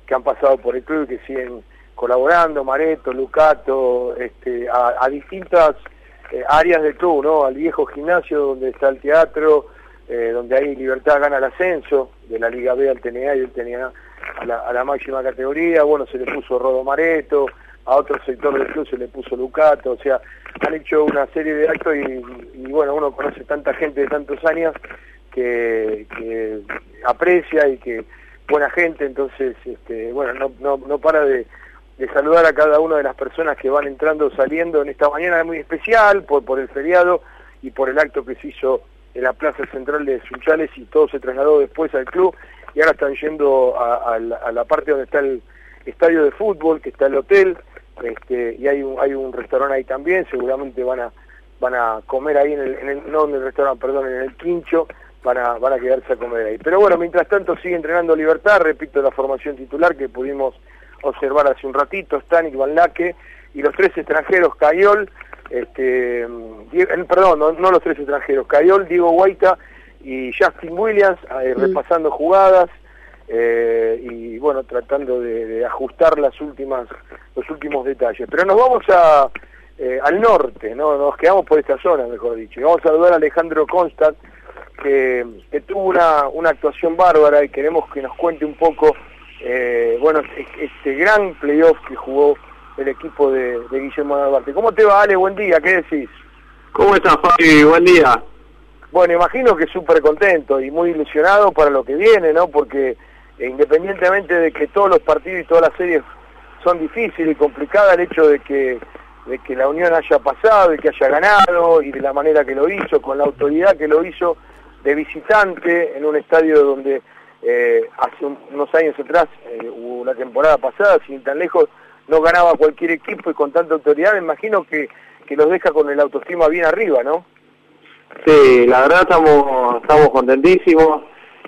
que han pasado por el club y que siguen colaborando, Mareto, Lucato, a distintas áreas del club, ¿no? Al viejo gimnasio donde está el teatro, donde ahí Libertad gana el ascenso de la Liga B al TNA y del TNA a la máxima categoría. Bueno, se le puso Rodo Mareto, a otro sector del club se le puso Lucato, o sea, han hecho una serie de actos y bueno, uno conoce tanta gente de tantos años que aprecia y que buena gente, entonces bueno, no para de saludar a cada una de las personas que van entrando o saliendo en esta mañana muy especial por el feriado y por el acto que se hizo en la plaza central de Sunchales, y todo se trasladó después al club y ahora están yendo a la parte donde está el estadio de fútbol, que está el hotel, y hay un restaurante ahí también, seguramente van a comer ahí no en el restaurante, perdón, en el Quincho, van a quedarse a comer ahí. Pero bueno, mientras tanto sigue entrenando Libertad, repito la formación titular que pudimos observar hace un ratito: Stanik, Van Laque y los tres extranjeros, Cayol, perdón, no los tres extranjeros, Cayol, Diego Guaita y Justin Williams, repasando jugadas, y bueno, tratando de ajustar los últimos detalles. Pero nos vamos al norte, ¿no? Nos quedamos por esta zona, mejor dicho, y vamos a saludar a Alejandro Constant, que tuvo una actuación bárbara, y queremos que nos cuente un poco bueno, este gran playoff que jugó el equipo de Guillermo Narvarte. ¿Cómo te va, Ale? Buen día, ¿qué decís? ¿Cómo estás, Fabi? Buen día. Bueno, imagino que súper contento y muy ilusionado para lo que viene, ¿no? Porque independientemente de que todos los partidos y todas las series son difíciles y complicadas, el hecho de que la Unión haya pasado y que haya ganado, y de la manera que lo hizo, con la autoridad que lo hizo, de visitante en un estadio donde hace unos años atrás, la temporada pasada, sin ir tan lejos, no ganaba cualquier equipo, y con tanta autoridad me imagino que los deja con el autoestima bien arriba, ¿no? Sí, la verdad estamos contentísimos.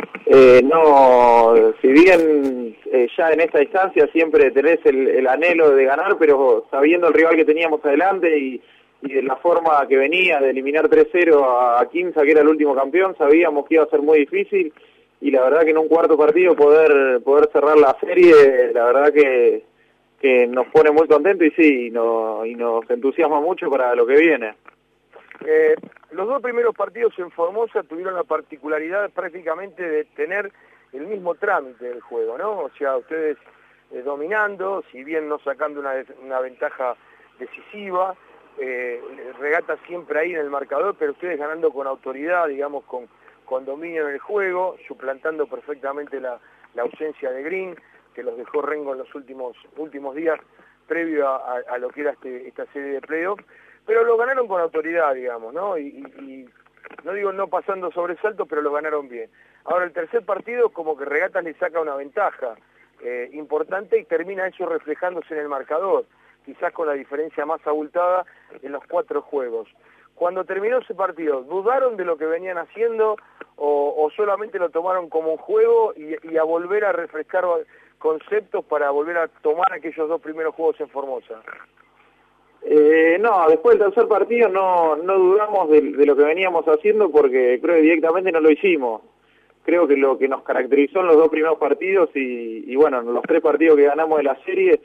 Si bien ya en esta instancia siempre tenés el anhelo de ganar, pero sabiendo el rival que teníamos adelante y de la forma que venía de eliminar 3-0 a Quimsa, que era el último campeón, sabíamos que iba a ser muy difícil, y la verdad que en un cuarto partido poder cerrar la serie, la verdad que nos pone muy contentos, y sí, y nos entusiasma mucho para lo que viene. Los dos primeros partidos en Formosa tuvieron la particularidad prácticamente de tener el mismo trámite del juego, ¿no? O sea, ustedes dominando, si bien no sacando una ventaja decisiva, regata siempre ahí en el marcador, pero ustedes ganando con autoridad, digamos, con dominio en el juego, suplantando perfectamente la ausencia de Green, que los dejó rengo en los últimos días previo a lo que era esta serie de playoffs, pero lo ganaron con autoridad, digamos, ¿no? Y no digo no pasando sobresaltos, pero lo ganaron bien. Ahora el tercer partido, como que Regatas le saca una ventaja importante, y termina eso reflejándose en el marcador, quizás con la diferencia más abultada en los 4 juegos. Cuando terminó ese partido, ¿dudaron de lo que venían haciendo o solamente lo tomaron como un juego y a volver a refrescar conceptos para volver a tomar aquellos 2 primeros juegos en Formosa? No, después del tercer partido no dudamos de lo que veníamos haciendo, porque creo que directamente no lo hicimos. Creo que lo que nos caracterizó en los 2 primeros partidos y bueno, en los 3 partidos que ganamos de la serie,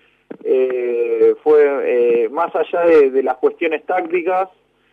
fue más allá de las cuestiones tácticas,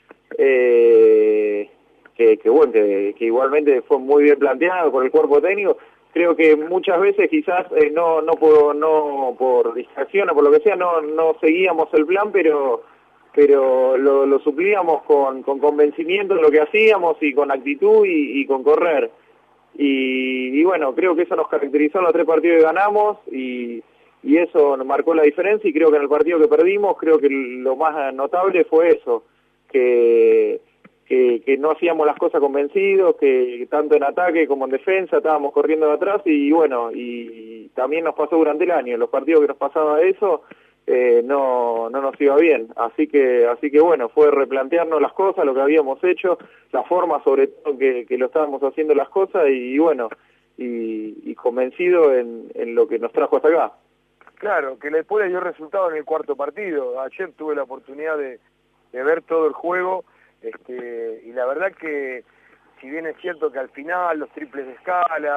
que igualmente fue muy bien planteado por el cuerpo técnico. Creo que muchas veces quizás no por distracción o por lo que sea, no seguíamos el plan, pero lo suplíamos con convencimiento en lo que hacíamos, y con actitud y con correr. Y bueno, creo que eso nos caracterizó en los 3 partidos que ganamos, y eso nos marcó la diferencia. Y creo que en el partido que perdimos, creo que lo más notable fue eso, que no hacíamos las cosas convencidos, que tanto en ataque como en defensa estábamos corriendo de atrás, y bueno, y también nos pasó durante el año, en los partidos que nos pasaba eso, no nos iba bien, así que bueno, fue replantearnos las cosas, lo que habíamos hecho, la forma sobre todo que lo estábamos haciendo las cosas, y bueno, y convencido en lo que nos trajo hasta acá. Claro, que después dio resultado en el cuarto partido. Ayer tuve la oportunidad de ver todo el juego, y la verdad que, si bien es cierto que al final los triples de Escala,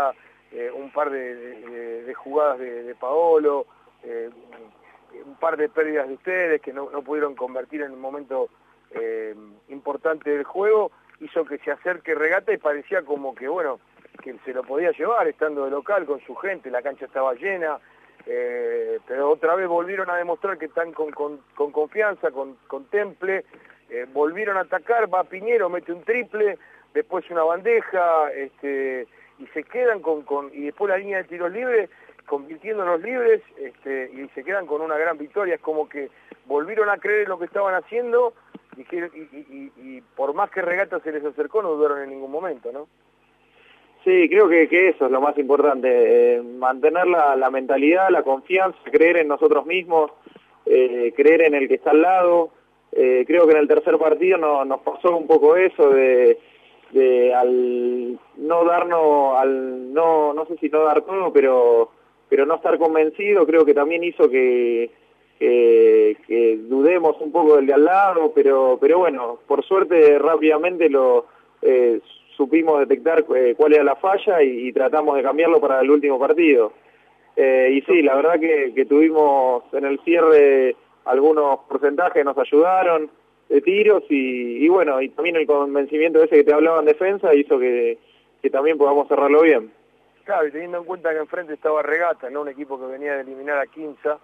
un par de jugadas de Paolo, un par de pérdidas de ustedes que no pudieron convertir en un momento importante del juego, hizo que se acerque Regata y parecía como que, bueno, que se lo podía llevar estando de local con su gente, la cancha estaba llena, pero otra vez volvieron a demostrar que están con confianza, con temple, volvieron a atacar, va Piñero, mete un triple, después una bandeja, y se quedan y después la línea de tiros libres, convirtiendo los libres, y se quedan con una gran victoria. Es como que volvieron a creer en lo que estaban haciendo, y por más que Regata se les acercó, no dudaron en ningún momento, ¿no? Sí, creo que eso es lo más importante, mantener la mentalidad, la confianza, creer en nosotros mismos, creer en el que está al lado. Creo que en el tercer partido nos pasó un poco eso de al no darnos, no sé si no dar todo, pero no estar convencido, creo que también hizo que dudemos un poco del de al lado, pero bueno, por suerte rápidamente supimos detectar cuál era la falla y tratamos de cambiarlo para el último partido. Y sí, la verdad que tuvimos en el cierre algunos porcentajes que nos ayudaron de tiros y bueno, y también el convencimiento ese que te hablaba en defensa hizo que también podamos cerrarlo bien. Claro, y teniendo en cuenta que enfrente estaba Regata, ¿no? Un equipo que venía de eliminar a Quimsa,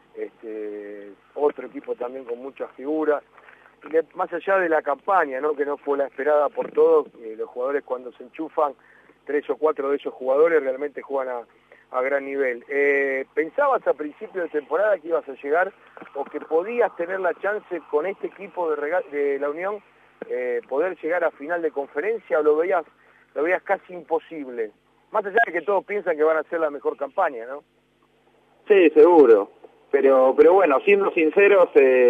otro equipo también con muchas figuras, y más allá de la campaña, ¿no? Que no fue la esperada por todos, los jugadores cuando se enchufan, 3 o 4 de esos jugadores realmente juegan a gran nivel. ¿Pensabas a principio de temporada que ibas a llegar o que podías tener la chance con este equipo de la Unión poder llegar a final de conferencia, o lo veías casi imposible? Más allá de que todos piensan que van a hacer la mejor campaña, ¿no? Sí, seguro. Pero bueno, siendo sinceros,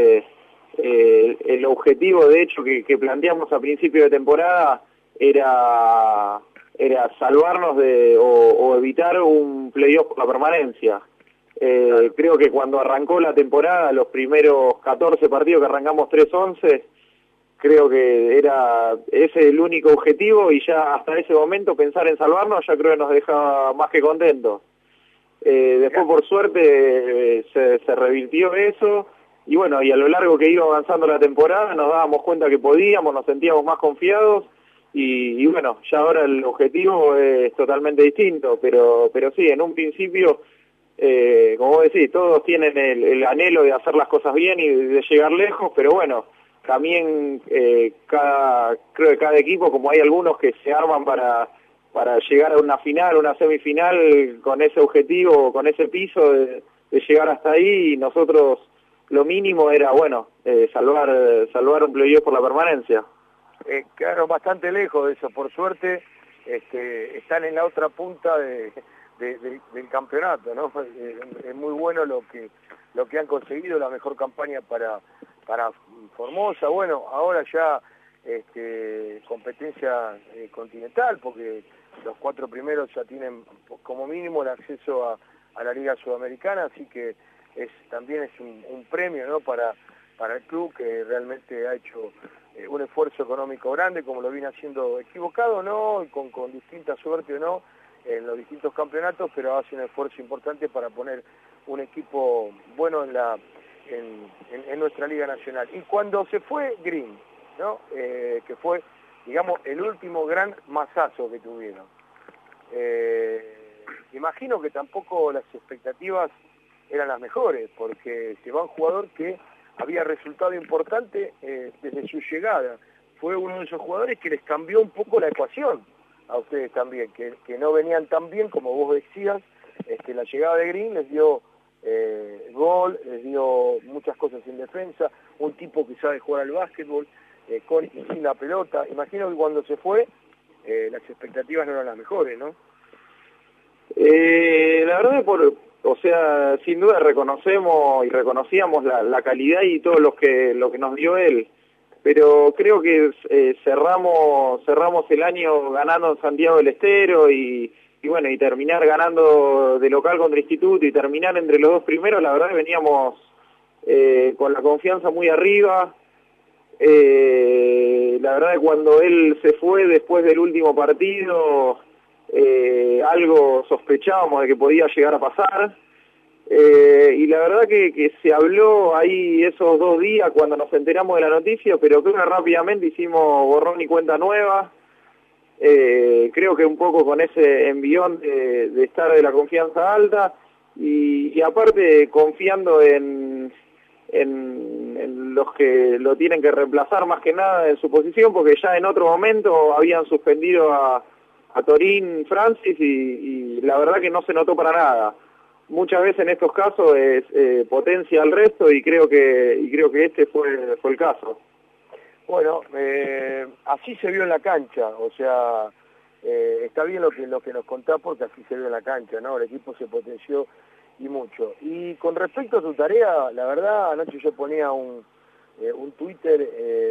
el objetivo de hecho que planteamos a principio de temporada era salvarnos o evitar un playoff por la permanencia. Claro. Creo que cuando arrancó la temporada, los primeros 14 partidos que arrancamos 3-11, creo que era ese el único objetivo, y ya hasta ese momento pensar en salvarnos ya creo que nos dejaba más que contentos. Después por suerte se revirtió eso, y bueno, y a lo largo que iba avanzando la temporada nos dábamos cuenta que podíamos, nos sentíamos más confiados, y bueno, ya ahora el objetivo es totalmente distinto, pero sí, en un principio, como vos decís, todos tienen el anhelo de hacer las cosas bien y de llegar lejos, pero bueno, también creo que cada equipo, como hay algunos que se arman para llegar a una final, una semifinal con ese objetivo, con ese piso de llegar hasta ahí, y nosotros lo mínimo era, bueno, salvar un playoff por la permanencia. Quedaron bastante lejos de eso, por suerte están en la otra punta del campeonato, ¿no? Es muy bueno lo que han conseguido, la mejor campaña para Formosa. Bueno, ahora ya competencia continental, porque los 4 primeros ya tienen como mínimo el acceso a la Liga Sudamericana, así que también es un premio, ¿no? para el club, que realmente ha hecho un esfuerzo económico grande, como lo viene haciendo, equivocado o no, con distinta suerte o no, en los distintos campeonatos, pero hace un esfuerzo importante para poner un equipo bueno en nuestra Liga Nacional. Y cuando se fue Green, ¿no? Que fue, digamos, el último gran masazo que tuvieron, imagino que tampoco las expectativas eran las mejores, porque se va un jugador que había resultado importante desde su llegada. Fue uno de esos jugadores que les cambió un poco la ecuación a ustedes también, que no venían tan bien como vos decías. La llegada de Green les dio gol, les dio muchas cosas en defensa, un tipo que sabe jugar al básquetbol, con y sin la pelota. Imagino que cuando se fue, las expectativas no eran las mejores, ¿no? La verdad, o sea, sin duda reconocíamos la calidad y todo lo que nos dio él, pero creo que cerramos el año ganando en Santiago del Estero y bueno, y terminar ganando de local contra Instituto y terminar entre los 2 primeros, la verdad que veníamos con la confianza muy arriba. La verdad que cuando él se fue después del último partido, algo sospechábamos de que podía llegar a pasar. Y la verdad que se habló ahí esos 2 días cuando nos enteramos de la noticia, pero creo que rápidamente hicimos borrón y cuenta nueva. Creo que un poco con ese envión de estar de la confianza alta y aparte confiando en los que lo tienen que reemplazar más que nada en su posición, porque ya en otro momento habían suspendido a Torín Francis y la verdad que no se notó para nada. Muchas veces en estos casos es potencia al resto y creo que este fue el caso. Bueno, así se vio en la cancha, o sea, está bien lo que nos contás porque así se vio en la cancha, ¿no? El equipo se potenció y mucho. Y con respecto a tu tarea, la verdad, anoche yo ponía un Twitter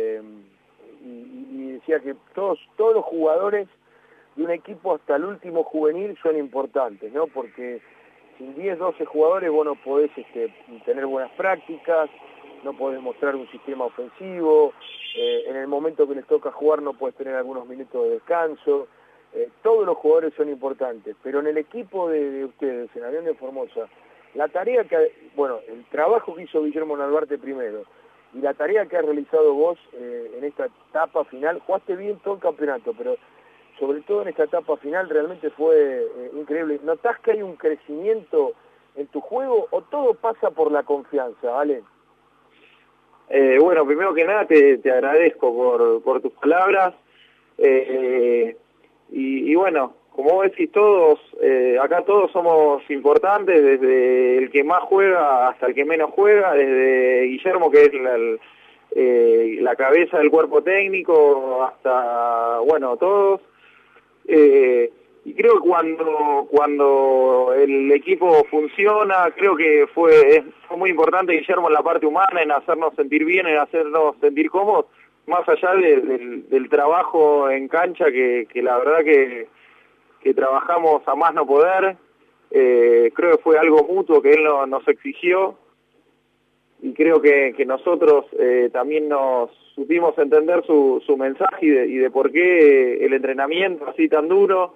y decía que todos los jugadores de un equipo hasta el último juvenil son importantes, ¿no? Porque sin 10, 12 jugadores vos no podés tener buenas prácticas, no podés mostrar un sistema ofensivo, en el momento que les toca jugar no podés tener algunos minutos de descanso. Todos los jugadores son importantes, pero en el equipo de ustedes, en Avión de Formosa, la tarea el trabajo que hizo Guillermo Narvarte primero, y la tarea que has realizado vos en esta etapa final, jugaste bien todo el campeonato, pero sobre todo en esta etapa final realmente fue increíble. ¿Notás que hay un crecimiento en tu juego o todo pasa por la confianza, ¿vale? Bueno, primero que nada te agradezco por tus palabras y bueno, como vos decís, todos, acá todos somos importantes, desde el que más juega hasta el que menos juega, desde Guillermo, que es la cabeza del cuerpo técnico, hasta, bueno, todos. Y creo que cuando el equipo funciona, creo que fue muy importante Guillermo en la parte humana, en hacernos sentir bien, en hacernos sentir cómodos, más allá del trabajo en cancha, que la verdad que trabajamos a más no poder. Creo que fue algo mutuo que él nos exigió, y creo que nosotros también nos supimos entender su mensaje y de por qué el entrenamiento así tan duro.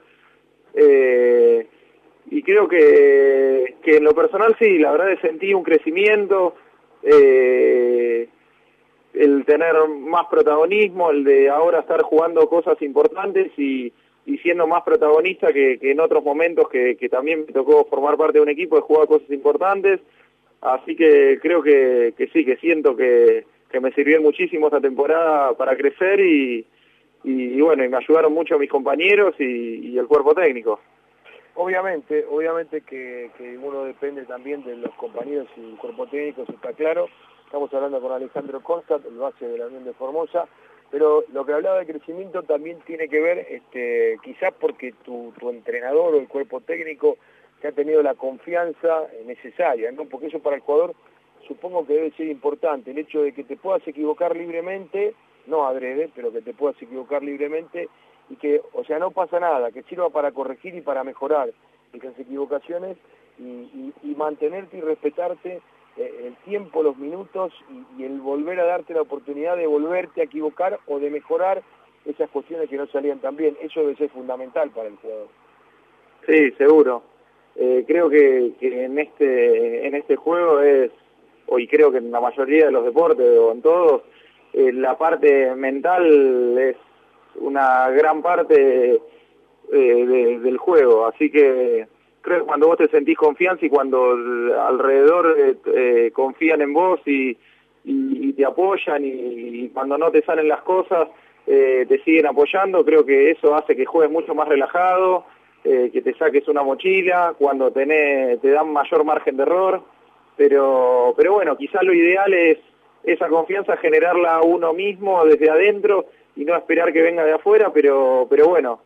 Y creo que en lo personal sí, la verdad sentí un crecimiento, el tener más protagonismo, el de ahora estar jugando cosas importantes y siendo más protagonista que en otros momentos que también me tocó formar parte de un equipo de jugar cosas importantes. Así que creo que sí, que siento que me sirvió muchísimo esta temporada para crecer y bueno, y me ayudaron mucho mis compañeros y el cuerpo técnico. Obviamente que uno depende también de los compañeros y el cuerpo técnico, eso está claro. Estamos hablando con Alejandro Constant, el base de la Unión de Formosa, pero lo que hablaba de crecimiento también tiene que ver, quizás porque tu entrenador o el cuerpo técnico que ha tenido la confianza necesaria, ¿no? Porque eso para el jugador supongo que debe ser importante, el hecho de que te puedas equivocar libremente, no adrede, pero que te puedas equivocar libremente y que, o sea, no pasa nada, que sirva para corregir y para mejorar esas equivocaciones y mantenerte y respetarte el tiempo, los minutos y el volver a darte la oportunidad de volverte a equivocar o de mejorar esas cuestiones que no salían tan bien. Eso debe ser fundamental para el jugador. Sí, seguro. Creo que en este juego y creo que en la mayoría de los deportes o en todos, la parte mental es una gran parte del juego, así que creo que cuando vos te sentís confianza y cuando alrededor confían en vos y te apoyan y cuando no te salen las cosas te siguen apoyando, creo que eso hace que juegues mucho más relajado, que te saques una mochila, cuando te dan mayor margen de error, pero bueno, quizás lo ideal es esa confianza generarla uno mismo desde adentro y no esperar que venga de afuera, pero bueno,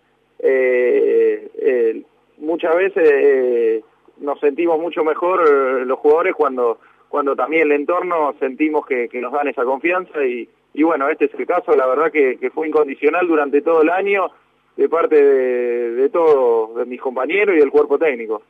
muchas veces nos sentimos mucho mejor los jugadores cuando también el entorno sentimos que nos dan esa confianza y bueno, este es el caso, la verdad que fue incondicional durante todo el año de parte de todos, de mis compañeros y del cuerpo técnico.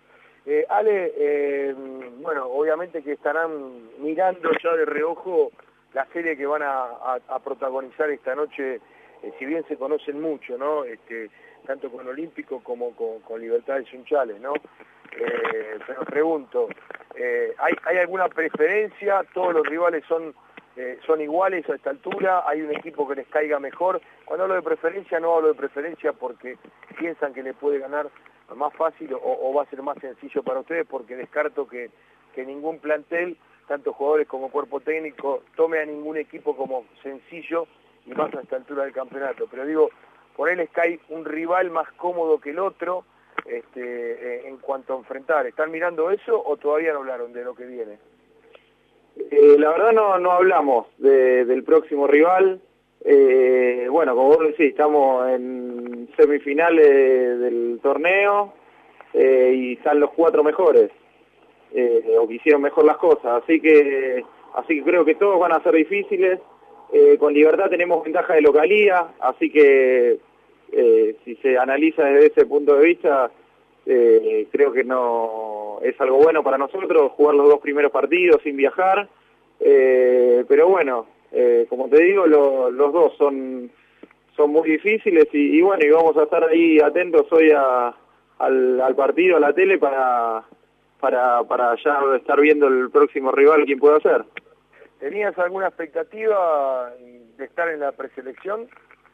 Ale, bueno, obviamente que estarán mirando ya de reojo la serie que van a protagonizar esta noche, si bien se conocen mucho, ¿no? tanto con Olímpico como con Libertad de Sunchales, ¿no? Pero pregunto, ¿hay alguna preferencia? ¿Todos los rivales son iguales a esta altura? ¿Hay un equipo que les caiga mejor? Cuando hablo de preferencia, no hablo de preferencia porque piensan que le puede ganar más fácil o va a ser más sencillo para ustedes, porque descarto que ningún plantel, tanto jugadores como cuerpo técnico, tome a ningún equipo como sencillo y más a esta altura del campeonato. Pero digo, por ahí les cae un rival más cómodo que el otro en cuanto a enfrentar. ¿Están mirando eso o todavía no hablaron de lo que viene? La verdad no hablamos del próximo rival. Bueno, como vos decís, estamos en semifinales del torneo y están los 4 mejores, o que hicieron mejor las cosas, así que creo que todos van a ser difíciles. Con Libertad tenemos ventaja de localía, así que si se analiza desde ese punto de vista, creo que no es algo bueno para nosotros jugar los 2 primeros partidos sin viajar, pero bueno, como te digo, los dos son muy difíciles y bueno, y vamos a estar ahí atentos hoy al partido, a la tele, para ya estar viendo el próximo rival quién puede ser. ¿Tenías alguna expectativa de estar en la preselección?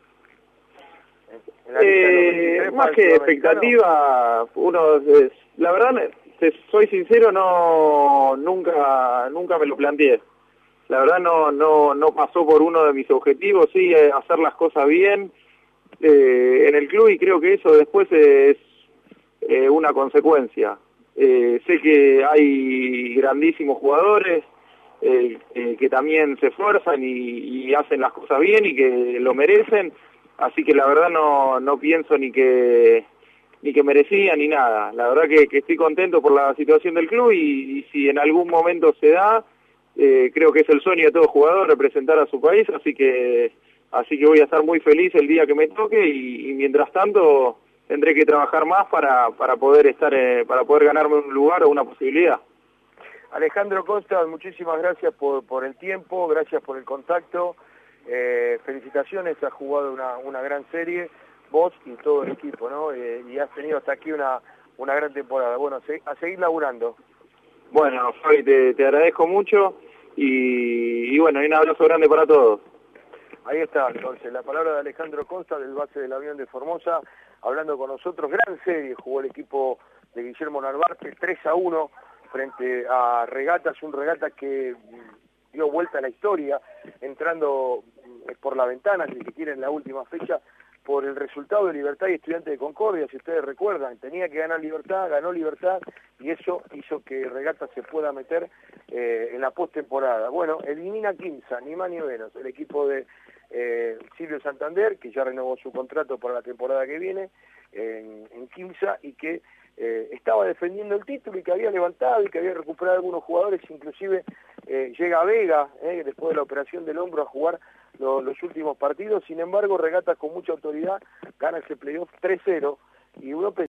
Más que expectativa, la verdad, soy sincero, nunca me lo planteé. La verdad no pasó por uno de mis objetivos, sí, hacer las cosas bien en el club, y creo que eso después es una consecuencia. Sé que hay grandísimos jugadores que también se esfuerzan y hacen las cosas bien y que lo merecen, así que la verdad no pienso ni que merecía ni nada. La verdad que estoy contento por la situación del club y si en algún momento se da, creo que es el sueño de todo jugador representar a su país, así que voy a estar muy feliz el día que me toque y mientras tanto tendré que trabajar más para poder para poder ganarme un lugar o una posibilidad. Alejandro Costa, muchísimas gracias por el tiempo, gracias por el contacto, felicitaciones, has jugado una gran serie, vos y todo el equipo, ¿no? Y has tenido hasta aquí una gran temporada. Bueno, a seguir laburando. Bueno, Fabi, te agradezco mucho y bueno, y un abrazo grande para todos. Ahí está, entonces, la palabra de Alejandro Costa, del base del avión de Formosa, hablando con nosotros. Gran serie jugó el equipo de Guillermo Narvarte, 3-1 frente a Regatas, un Regatas que dio vuelta a la historia, entrando por la ventana, si se quiere, en la última fecha, por el resultado de Libertad y Estudiantes de Concordia. Si ustedes recuerdan, tenía que ganar Libertad, ganó Libertad, y eso hizo que Regatas se pueda meter en la postemporada. Bueno, elimina Quimsa, ni más ni menos, el equipo de Silvio Santander, que ya renovó su contrato para la temporada que viene en Quimsa, y que estaba defendiendo el título y que había levantado y que había recuperado algunos jugadores, inclusive llega Vega después de la operación del hombro a jugar los últimos partidos. Sin embargo, Regatas con mucha autoridad gana ese playoff 3-0 y uno